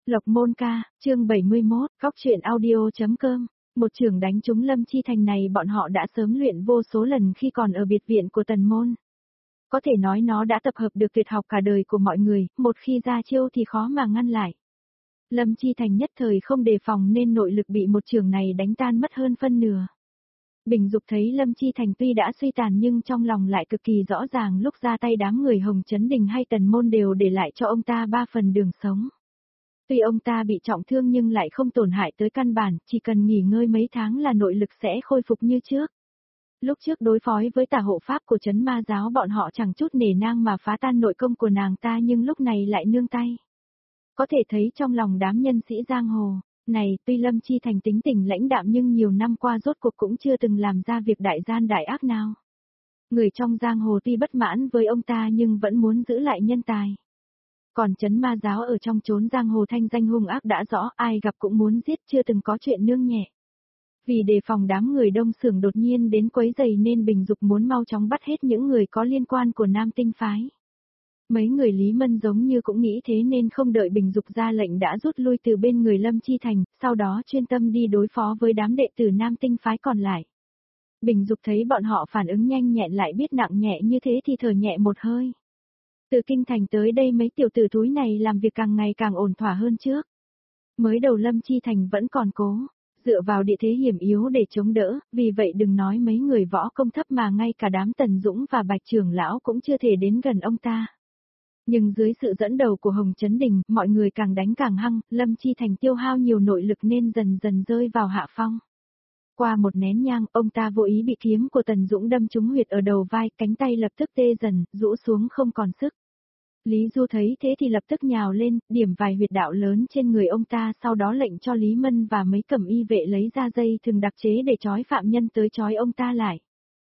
Lộc Môn Ca, chương 71, Góc truyện audio.com. Một trường đánh trúng Lâm Chi Thành này bọn họ đã sớm luyện vô số lần khi còn ở biệt viện của Tần Môn. Có thể nói nó đã tập hợp được tuyệt học cả đời của mọi người, một khi ra chiêu thì khó mà ngăn lại. Lâm Chi Thành nhất thời không đề phòng nên nội lực bị một trường này đánh tan mất hơn phân nửa. Bình Dục thấy Lâm Chi Thành tuy đã suy tàn nhưng trong lòng lại cực kỳ rõ ràng, lúc ra tay đám người Hồng Chấn Đình hay Tần Môn đều để lại cho ông ta 3 phần đường sống. Tuy ông ta bị trọng thương nhưng lại không tổn hại tới căn bản, chỉ cần nghỉ ngơi mấy tháng là nội lực sẽ khôi phục như trước. Lúc trước đối phó với tà hộ pháp của Trấn Ma Giáo bọn họ chẳng chút nể nang mà phá tan nội công của nàng ta, nhưng lúc này lại nương tay. Có thể thấy trong lòng đám nhân sĩ giang hồ này, tuy Lâm Chi Thành tính tình lãnh đạm nhưng nhiều năm qua rốt cuộc cũng chưa từng làm ra việc đại gian đại ác nào. Người trong giang hồ tuy bất mãn với ông ta nhưng vẫn muốn giữ lại nhân tài. Còn Trấn Ma Giáo ở trong chốn giang hồ thanh danh hung ác đã rõ, ai gặp cũng muốn giết, chưa từng có chuyện nương nhẹ. Vì đề phòng đám người Đông Xưởng đột nhiên đến quấy rầy nên Bình Dục muốn mau chóng bắt hết những người có liên quan của Nam Tinh Phái. Mấy người Lý Mân giống như cũng nghĩ thế nên không đợi Bình Dục ra lệnh đã rút lui từ bên người Lâm Chi Thành, sau đó chuyên tâm đi đối phó với đám đệ tử Nam Tinh Phái còn lại. Bình Dục thấy bọn họ phản ứng nhanh nhẹn lại biết nặng nhẹ như thế thì thở nhẹ một hơi. Từ kinh thành tới đây mấy tiểu tử thúi này làm việc càng ngày càng ổn thỏa hơn trước. Mới đầu Lâm Chi Thành vẫn còn cố dựa vào địa thế hiểm yếu để chống đỡ, vì vậy đừng nói mấy người võ công thấp mà ngay cả đám Tần Dũng và Bạch Trưởng Lão cũng chưa thể đến gần ông ta. Nhưng dưới sự dẫn đầu của Hồng Chấn Đình, mọi người càng đánh càng hăng, Lâm Chi Thành tiêu hao nhiều nội lực nên dần dần rơi vào hạ phong. Qua một nén nhang, ông ta vô ý bị kiếm của Tần Dũng đâm trúng huyệt ở đầu vai, cánh tay lập tức tê dần, rũ xuống không còn sức. Lý Du thấy thế thì lập tức nhào lên, điểm vài huyệt đạo lớn trên người ông ta, sau đó lệnh cho Lý Mân và mấy cẩm y vệ lấy ra dây thừng đặc chế để trói phạm nhân tới trói ông ta lại.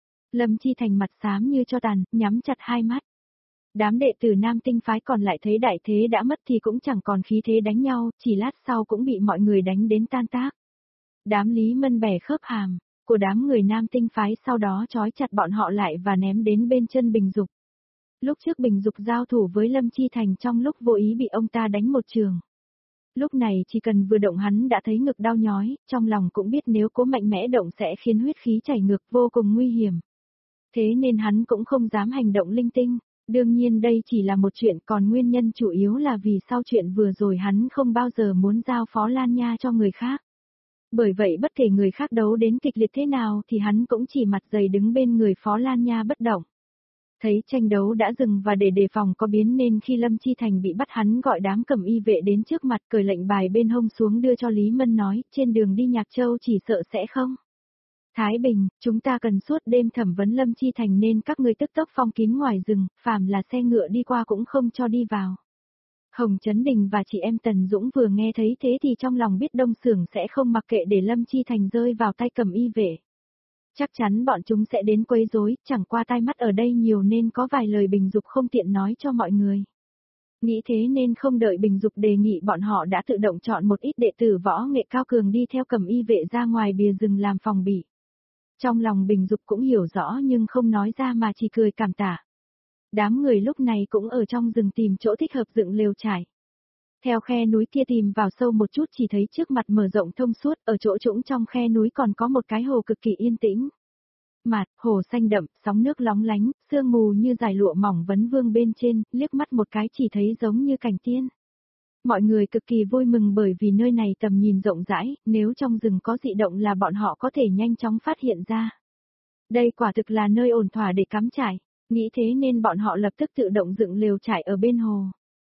Lâm Chi Thành mặt xám như cho tàn, nhắm chặt hai mắt. Đám đệ tử Nam Tinh Phái còn lại thấy đại thế đã mất thì cũng chẳng còn khí thế đánh nhau, chỉ lát sau cũng bị mọi người đánh đến tan tác. Đám Lý Mân bẻ khớp hàm của đám người Nam Tinh Phái, sau đó trói chặt bọn họ lại và ném đến bên chân Bình Dục. Lúc trước Bình Dục giao thủ với Lâm Chi Thành trong lúc vô ý bị ông ta đánh một trường. Lúc này chỉ cần vừa động hắn đã thấy ngực đau nhói, trong lòng cũng biết nếu cố mạnh mẽ động sẽ khiến huyết khí chảy ngược, vô cùng nguy hiểm. Thế nên hắn cũng không dám hành động linh tinh. Đương nhiên đây chỉ là một chuyện, còn nguyên nhân chủ yếu là vì sau chuyện vừa rồi hắn không bao giờ muốn giao Phó Lan Nha cho người khác. Bởi vậy bất kể người khác đấu đến kịch liệt thế nào thì hắn cũng chỉ mặt dày đứng bên người Phó Lan Nha bất động. Thấy tranh đấu đã dừng và để đề phòng có biến nên khi Lâm Chi Thành bị bắt hắn gọi đám cẩm y vệ đến trước mặt, cởi lệnh bài bên hông xuống đưa cho Lý Mân nói, trên đường đi Nhạc Châu chỉ sợ sẽ không. Thái Bình, chúng ta cần suốt đêm thẩm vấn Lâm Chi Thành nên các ngươi tức tốc phong kín ngoài rừng, phàm là xe ngựa đi qua cũng không cho đi vào. Hồng Chấn Đình và chị em Tần Dũng vừa nghe thấy thế thì trong lòng biết Đông Xưởng sẽ không mặc kệ để Lâm Chi Thành rơi vào tay cẩm y vệ. Chắc chắn bọn chúng sẽ đến quấy rối, chẳng qua tai mắt ở đây nhiều nên có vài lời Bình Dục không tiện nói cho mọi người. Nghĩ thế nên không đợi Bình Dục đề nghị bọn họ đã tự động chọn một ít đệ tử võ nghệ cao cường đi theo cẩm y vệ ra ngoài bìa rừng làm phòng bị. Trong lòng Bình Dục cũng hiểu rõ nhưng không nói ra mà chỉ cười cảm tạ. Đám người lúc này cũng ở trong rừng tìm chỗ thích hợp dựng lều trải. Theo khe núi kia tìm vào sâu một chút chỉ thấy trước mặt mở rộng thông suốt, ở chỗ trũng trong khe núi còn có một cái hồ cực kỳ yên tĩnh. Mạt, hồ xanh đậm, sóng nước lóng lánh, sương mù như dải lụa mỏng vấn vương bên trên, liếc mắt một cái chỉ thấy giống như cảnh tiên. Mọi người cực kỳ vui mừng bởi vì nơi này tầm nhìn rộng rãi, nếu trong rừng có dị động là bọn họ có thể nhanh chóng phát hiện ra. Đây quả thực là nơi ổn thỏa để cắm trại, nghĩ thế nên bọn họ lập tức tự động dựng lều trại ở bên hồ.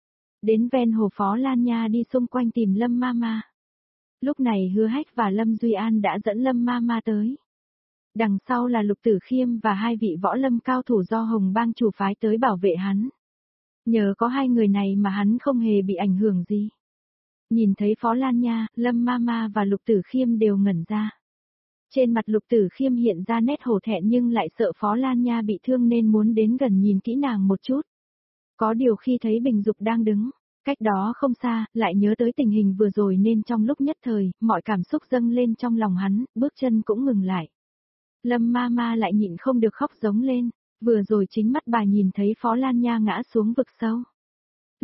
Đến ven hồ Phó Lan Nha đi xung quanh tìm Lâm Mama. Lúc này Hứa Hách và Lâm Duy An đã dẫn Lâm Mama tới. Đằng sau là Lục Tử Khiêm và hai vị võ lâm cao thủ do Hồng Bang chủ phái tới bảo vệ hắn. Nhờ có hai người này mà hắn không hề bị ảnh hưởng gì. Nhìn thấy Phó Lan Nha, Lâm Mama và Lục Tử Khiêm đều ngẩn ra. Trên mặt Lục Tử Khiêm hiện ra nét hổ thẹn nhưng lại sợ Phó Lan Nha bị thương nên muốn đến gần nhìn kỹ nàng một chút. Có điều khi thấy Bình Dục đang đứng cách đó không xa, lại nhớ tới tình hình vừa rồi nên trong lúc nhất thời, mọi cảm xúc dâng lên trong lòng hắn, bước chân cũng ngừng lại. Lâm Mama lại nhịn không được khóc giống lên, vừa rồi chính mắt bà nhìn thấy Phó Lan Nha ngã xuống vực sâu.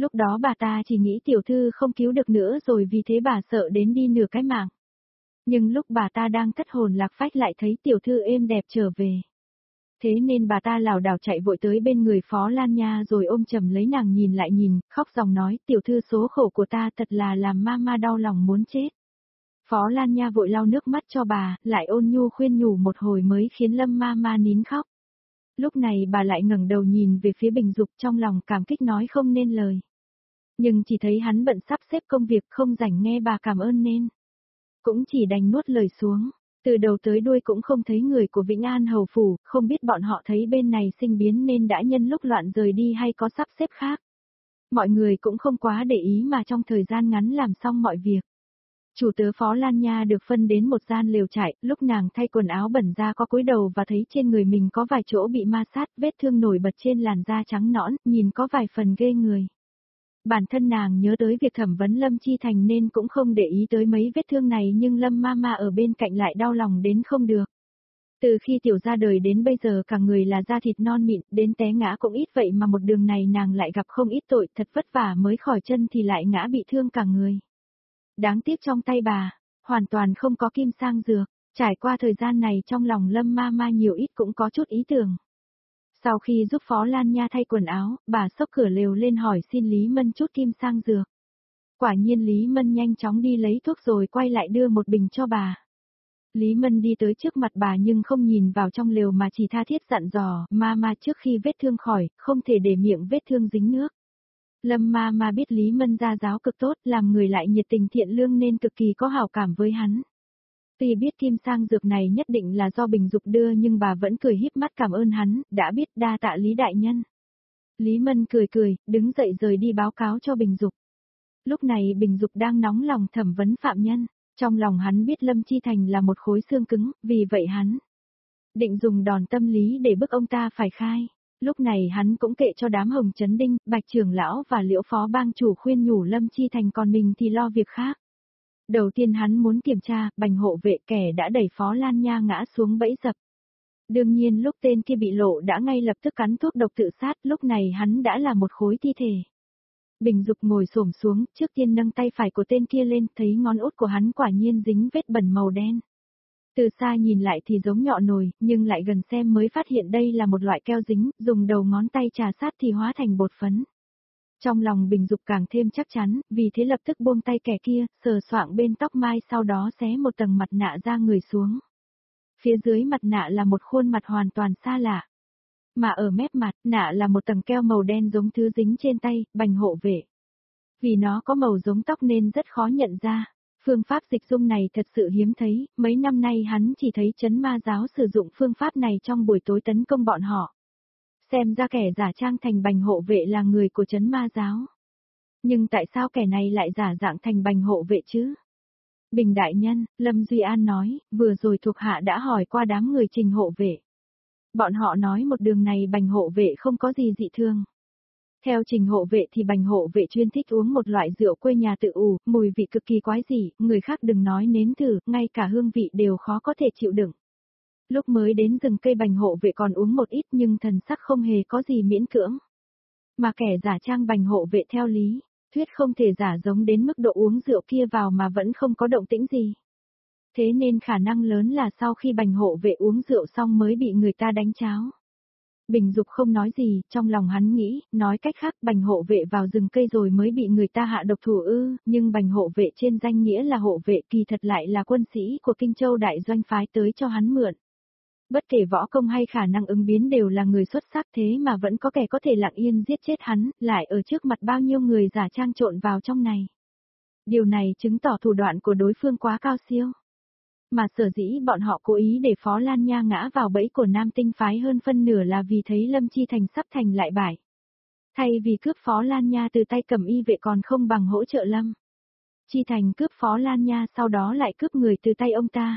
Lúc đó bà ta chỉ nghĩ tiểu thư không cứu được nữa rồi vì thế bà sợ đến đi nửa cái mạng. Nhưng lúc bà ta đang thất hồn lạc phách lại thấy tiểu thư êm đẹp trở về. Thế nên bà ta lảo đảo chạy vội tới bên người Phó Lan Nha rồi ôm chầm lấy nàng nhìn lại nhìn, khóc ròng nói, tiểu thư số khổ của ta thật là làm ma đau lòng muốn chết. Phó Lan Nha vội lau nước mắt cho bà, lại ôn nhu khuyên nhủ một hồi mới khiến Lâm ma nín khóc. Lúc này bà lại ngẩng đầu nhìn về phía Bình Dục trong lòng cảm kích nói không nên lời. Nhưng chỉ thấy hắn bận sắp xếp công việc không rảnh nghe bà cảm ơn nên. Cũng chỉ đành nuốt lời xuống. Từ đầu tới đuôi cũng không thấy người của Vĩnh An Hầu Phủ, không biết bọn họ thấy bên này sinh biến nên đã nhân lúc loạn rời đi hay có sắp xếp khác. Mọi người cũng không quá để ý mà trong thời gian ngắn làm xong mọi việc. Chủ tớ Phó Lan Nha được phân đến một gian lều trại, lúc nàng thay quần áo bẩn ra có cúi đầu và thấy trên người mình có vài chỗ bị ma sát, vết thương nổi bật trên làn da trắng nõn, nhìn có vài phần ghê người. Bản thân nàng nhớ tới việc thẩm vấn Lâm Chi Thành nên cũng không để ý tới mấy vết thương này nhưng Lâm ma ở bên cạnh lại đau lòng đến không được. Từ khi tiểu ra đời đến bây giờ cả người là da thịt non mịn, đến té ngã cũng ít vậy mà một đường này nàng lại gặp không ít tội, thật vất vả mới khỏi chân thì lại ngã bị thương cả người. Đáng tiếc trong tay bà, hoàn toàn không có kim sang dược, trải qua thời gian này trong lòng Lâm ma nhiều ít cũng có chút ý tưởng. Sau khi giúp Phó Lan Nha thay quần áo, bà xốc cửa lều lên hỏi xin Lý Mân chút kim sang dược. Quả nhiên Lý Mân nhanh chóng đi lấy thuốc rồi quay lại đưa một bình cho bà. Lý Mân đi tới trước mặt bà nhưng không nhìn vào trong lều mà chỉ tha thiết dặn dò, ma trước khi vết thương khỏi, không thể để miệng vết thương dính nước. Lâm ma biết Lý Mân gia giáo cực tốt, làm người lại nhiệt tình thiện lương nên cực kỳ có hảo cảm với hắn. Tuy biết kim sang dược này nhất định là do Bình Dục đưa nhưng bà vẫn cười híp mắt cảm ơn hắn, đã biết đa tạ Lý đại nhân. Lý Mân cười, đứng dậy rời đi báo cáo cho Bình Dục. Lúc này Bình Dục đang nóng lòng thẩm vấn phạm nhân, trong lòng hắn biết Lâm Chi Thành là một khối xương cứng, vì vậy hắn định dùng đòn tâm lý để bức ông ta phải khai. Lúc này hắn cũng kệ cho đám Hồng Chấn Đinh, Bạch trưởng lão và Liễu phó bang chủ khuyên nhủ Lâm Chi Thành còn mình thì lo việc khác. Đầu tiên hắn muốn kiểm tra, Bành hộ vệ kẻ đã đẩy Phó Lan Nha ngã xuống bẫy dập. Đương nhiên lúc tên kia bị lộ đã ngay lập tức cắn thuốc độc tự sát, lúc này hắn đã là một khối thi thể. Bình Dục ngồi xổm xuống, trước tiên nâng tay phải của tên kia lên, thấy ngón út của hắn quả nhiên dính vết bẩn màu đen. Từ xa nhìn lại thì giống nhọ nồi, nhưng lại gần xem mới phát hiện đây là một loại keo dính, dùng đầu ngón tay trà sát thì hóa thành bột phấn. Trong lòng Bình Dục càng thêm chắc chắn, vì thế lập tức buông tay kẻ kia, sờ soạng bên tóc mai sau đó xé một tầng mặt nạ ra người xuống. Phía dưới mặt nạ là một khuôn mặt hoàn toàn xa lạ. Mà ở mép mặt nạ là một tầng keo màu đen giống thứ dính trên tay, Bành hộ vệ. Vì nó có màu giống tóc nên rất khó nhận ra. Phương pháp dịch dung này thật sự hiếm thấy, mấy năm nay hắn chỉ thấy Trấn Ma giáo sử dụng phương pháp này trong buổi tối tấn công bọn họ. Xem ra kẻ giả trang thành Bành hộ vệ là người của Trấn Ma giáo. Nhưng tại sao kẻ này lại giả dạng thành Bành hộ vệ chứ? Bình đại nhân, Lâm Duy An nói, vừa rồi thuộc hạ đã hỏi qua đám người Trình hộ vệ. Bọn họ nói một đường này Bành hộ vệ không có gì dị thương. Theo Trình hộ vệ thì Bành hộ vệ chuyên thích uống một loại rượu quê nhà tự ủ, mùi vị cực kỳ quái dị, người khác đừng nói nếm thử, ngay cả hương vị đều khó có thể chịu đựng. Lúc mới đến rừng cây Bành hộ vệ còn uống một ít nhưng thần sắc không hề có gì miễn cưỡng. Mà kẻ giả trang Bành hộ vệ theo lý thuyết không thể giả giống đến mức độ uống rượu kia vào mà vẫn không có động tĩnh gì. Thế nên khả năng lớn là sau khi Bành hộ vệ uống rượu xong mới bị người ta đánh cháo. Bình Dục không nói gì, trong lòng hắn nghĩ, nói cách khác Bành hộ vệ vào rừng cây rồi mới bị người ta hạ độc thủ ư, nhưng Bành hộ vệ trên danh nghĩa là hộ vệ kỳ thật lại là quân sĩ của Kinh Châu đại doanh phái tới cho hắn mượn. Bất kể võ công hay khả năng ứng biến đều là người xuất sắc thế mà vẫn có kẻ có thể lặng yên giết chết hắn, lại ở trước mặt bao nhiêu người giả trang trộn vào trong này. Điều này chứng tỏ thủ đoạn của đối phương quá cao siêu. Mà sở dĩ bọn họ cố ý để Phó Lan Nha ngã vào bẫy của Nam Tinh phái hơn phân nửa là vì thấy Lâm Chi Thành sắp thành lại bại. Thay vì cướp Phó Lan Nha từ tay Cẩm Y vệ còn không bằng hỗ trợ Lâm Chi Thành cướp Phó Lan Nha sau đó lại cướp người từ tay ông ta.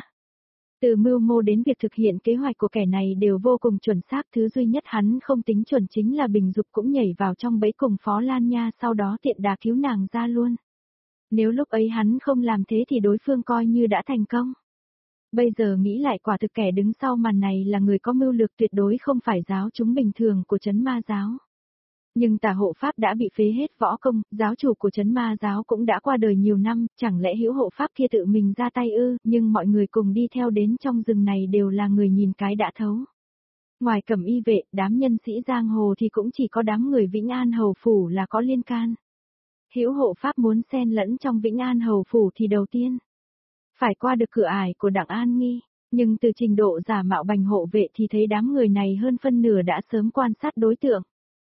Từ mưu mô đến việc thực hiện kế hoạch của kẻ này đều vô cùng chuẩn xác, thứ duy nhất hắn không tính chuẩn chính là Bình Dục cũng nhảy vào trong bẫy cùng Phó Lan Nha sau đó tiện đà cứu nàng ra luôn. Nếu lúc ấy hắn không làm thế thì đối phương coi như đã thành công. Bây giờ nghĩ lại quả thực kẻ đứng sau màn này là người có mưu lược tuyệt đối không phải giáo chúng bình thường của Trấn Ma giáo. Nhưng Tả hộ pháp đã bị phế hết võ công, giáo chủ của trấn ma giáo cũng đã qua đời nhiều năm, chẳng lẽ Hữu hộ pháp kia tự mình ra tay ư, nhưng mọi người cùng đi theo đến trong rừng này đều là người nhìn cái đã thấu. Ngoài Cẩm Y vệ, đám nhân sĩ giang hồ thì cũng chỉ có đám người Vĩnh An Hầu Phủ là có liên can. Hữu hộ pháp muốn xen lẫn trong Vĩnh An Hầu Phủ thì đầu tiên phải qua được cửa ải của Đặng An Nghi, nhưng từ trình độ giả mạo Bành hộ vệ thì thấy đám người này hơn phân nửa đã sớm quan sát đối tượng.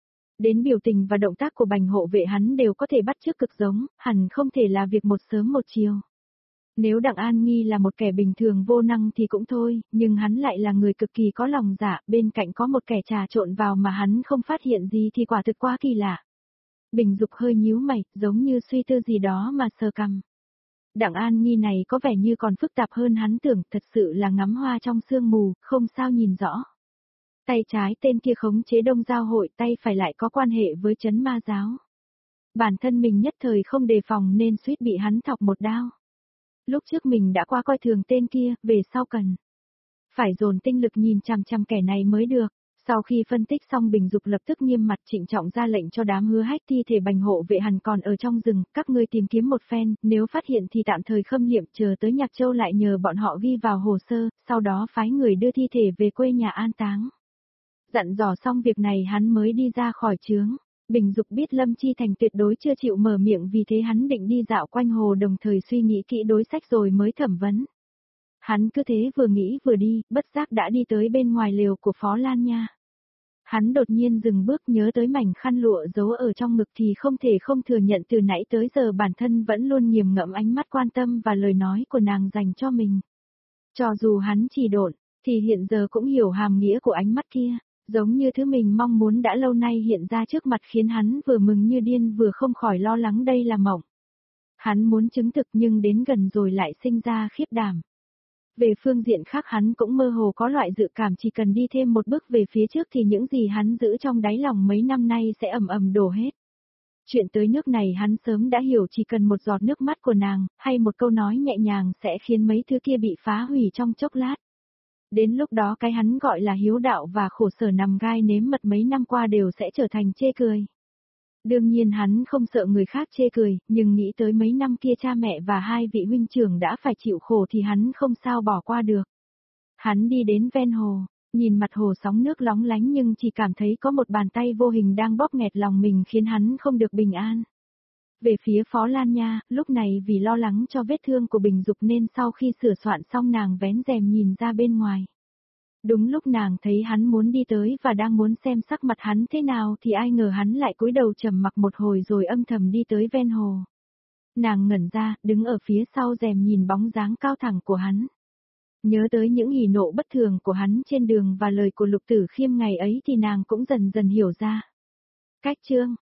Đến biểu tình và động tác của Bành hộ vệ hắn đều có thể bắt chước cực giống, hẳn không thể là việc một sớm một chiều. Nếu Đặng An Nghi là một kẻ bình thường vô năng thì cũng thôi, nhưng hắn lại là người cực kỳ có lòng dạ, bên cạnh có một kẻ trà trộn vào mà hắn không phát hiện gì thì quả thực quá kỳ lạ. Bình Dục hơi nhíu mày, giống như suy tư gì đó mà sờ cằm. Đặng An Nghi này có vẻ như còn phức tạp hơn hắn tưởng, thật sự là ngắm hoa trong sương mù, không sao nhìn rõ. Tay trái tên kia khống chế Đông Giao hội, tay phải lại có quan hệ với trấn ma giáo. Bản thân mình nhất thời không đề phòng nên suýt bị hắn thọc một đao. Lúc trước mình đã quá coi thường tên kia, về sau cần phải dồn tinh lực nhìn chằm chằm kẻ này mới được. Sau khi phân tích xong Bình Dục lập tức nghiêm mặt trịnh trọng ra lệnh cho đám Hứa Hách thi thể Bành hộ vệ hẳn còn ở trong rừng, các ngươi tìm kiếm một phen, nếu phát hiện thì tạm thời khâm liệm, chờ tới Nhạc Châu lại nhờ bọn họ ghi vào hồ sơ, sau đó phái người đưa thi thể về quê nhà an táng. Dặn dò xong việc này hắn mới đi ra khỏi trướng. Bình Dục biết Lâm Chi Thành tuyệt đối chưa chịu mở miệng, vì thế hắn định đi dạo quanh hồ đồng thời suy nghĩ kỹ đối sách rồi mới thẩm vấn. Hắn cứ thế vừa nghĩ vừa đi, bất giác đã đi tới bên ngoài lều của Phó Lan Nha. Hắn đột nhiên dừng bước, nhớ tới mảnh khăn lụa giấu ở trong ngực thì không thể không thừa nhận từ nãy tới giờ bản thân vẫn luôn nghiền ngẫm ánh mắt quan tâm và lời nói của nàng dành cho mình. Cho dù hắn chỉ độn, thì hiện giờ cũng hiểu hàm nghĩa của ánh mắt kia, giống như thứ mình mong muốn đã lâu nay hiện ra trước mặt khiến hắn vừa mừng như điên vừa không khỏi lo lắng đây là mộng. Hắn muốn chứng thực nhưng đến gần rồi lại sinh ra khiếp đảm. Về phương diện khác hắn cũng mơ hồ có loại dự cảm chỉ cần đi thêm một bước về phía trước thì những gì hắn giữ trong đáy lòng mấy năm nay sẽ ầm ầm đổ hết. Chuyện tới nước này hắn sớm đã hiểu, chỉ cần một giọt nước mắt của nàng, hay một câu nói nhẹ nhàng sẽ khiến mấy thứ kia bị phá hủy trong chốc lát. Đến lúc đó cái hắn gọi là hiếu đạo và khổ sở nằm gai nếm mật mấy năm qua đều sẽ trở thành chê cười. Đương nhiên hắn không sợ người khác chê cười, nhưng nghĩ tới mấy năm kia cha mẹ và hai vị huynh trưởng đã phải chịu khổ thì hắn không sao bỏ qua được. Hắn đi đến ven hồ, nhìn mặt hồ sóng nước lóng lánh nhưng chỉ cảm thấy có một bàn tay vô hình đang bóp nghẹt lòng mình khiến hắn không được bình an. Về phía Phó Lan Nha, lúc này vì lo lắng cho vết thương của Bình Dục nên sau khi sửa soạn xong nàng vén rèm nhìn ra bên ngoài. Đúng lúc nàng thấy hắn muốn đi tới và đang muốn xem sắc mặt hắn thế nào thì ai ngờ hắn lại cúi đầu trầm mặc một hồi rồi âm thầm đi tới ven hồ. Nàng ngẩn ra, đứng ở phía sau rèm nhìn bóng dáng cao thẳng của hắn. Nhớ tới những hỉ nộ bất thường của hắn trên đường và lời của Lục Tử Khiêm ngày ấy thì nàng cũng dần dần hiểu ra. Cách chương